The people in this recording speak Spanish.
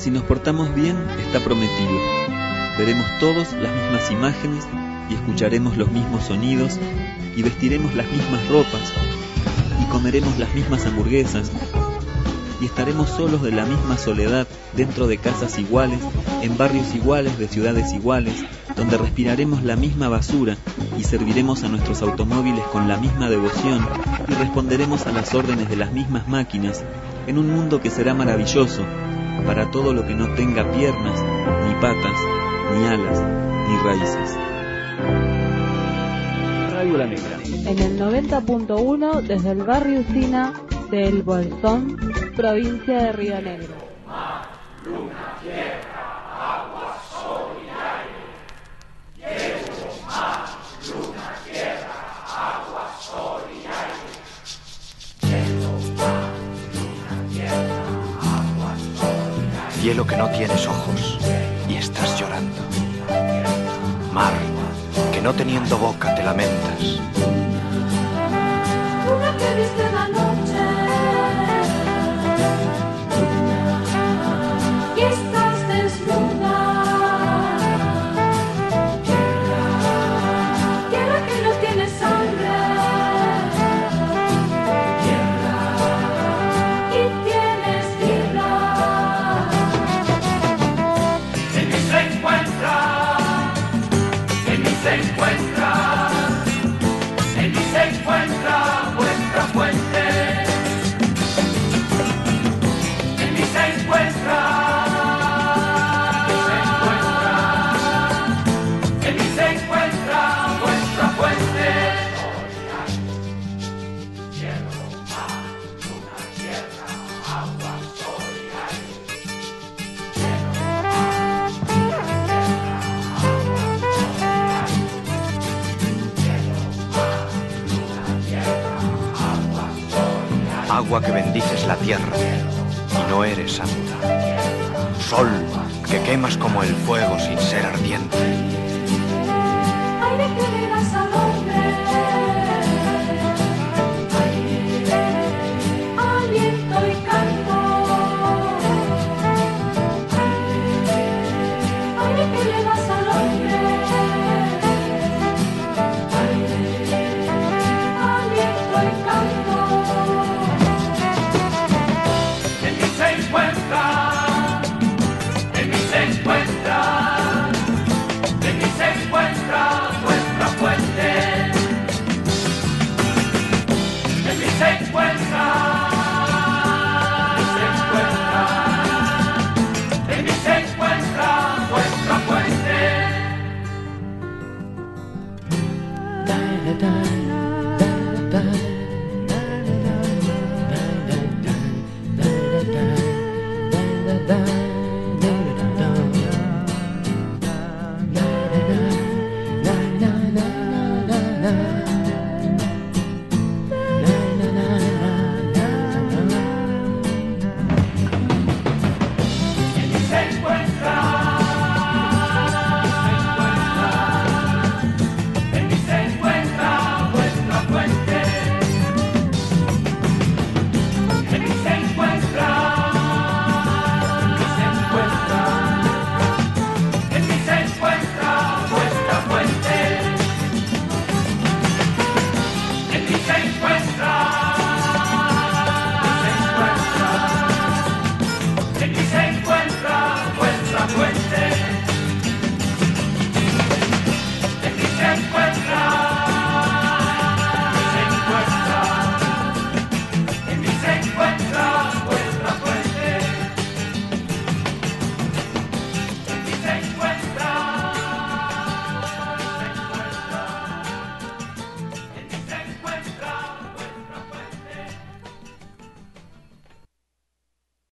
si nos portamos bien, está prometido. Veremos todos las mismas imágenes y escucharemos los mismos sonidos y vestiremos las mismas ropas y comeremos las mismas hamburguesas y estaremos solos de la misma soledad dentro de casas iguales, en barrios iguales, de ciudades iguales, donde respiraremos la misma basura y serviremos a nuestros automóviles con la misma devoción y responderemos a las órdenes de las mismas máquinas, en un mundo que será maravilloso para todo lo que no tenga piernas, ni patas, ni alas, ni raíces. Radio La Negra. En el 90.1 desde el barrio Usina de El Bolsón, provincia de Río Negro. Mar, luna, tierra, agua, sol y aire. Cielo, mar, luna, tierra, agua, sol y aire. Cielo, mar, luna, tierra, agua, sol y aire. Cielo que no tienes ojos y estás llorando. Mar, que no teniendo boca te lamentas. Luna que viste la noche y estás desnuda. Tierra que no tiene sangre. Y tienes vida. En mí se encuentra, en mí se encuentra, en mí se encuentra vuestra fuente. En mí se encuentra, en mí se encuentra vuestra fuente. Cielo, mar, luna, tierra, agua, sol y aire. Cielo, mar, luna, tierra, agua, sol y aire. Cielo, mar, luna, tierra, agua, sol y aire. Agua que bendices la tierra y no eres santa. Sol que quemas como el fuego sin ser ardiente. Aire que le das al hombre. Aliento y canto. Aire que le das al hombre. Aliento y canto. En mí se encuentra, en mí se encuentra, en mí se encuentra vuestra fuente. En mí se encuentra, en mí se encuentra vuestra fuente. Da da da da da.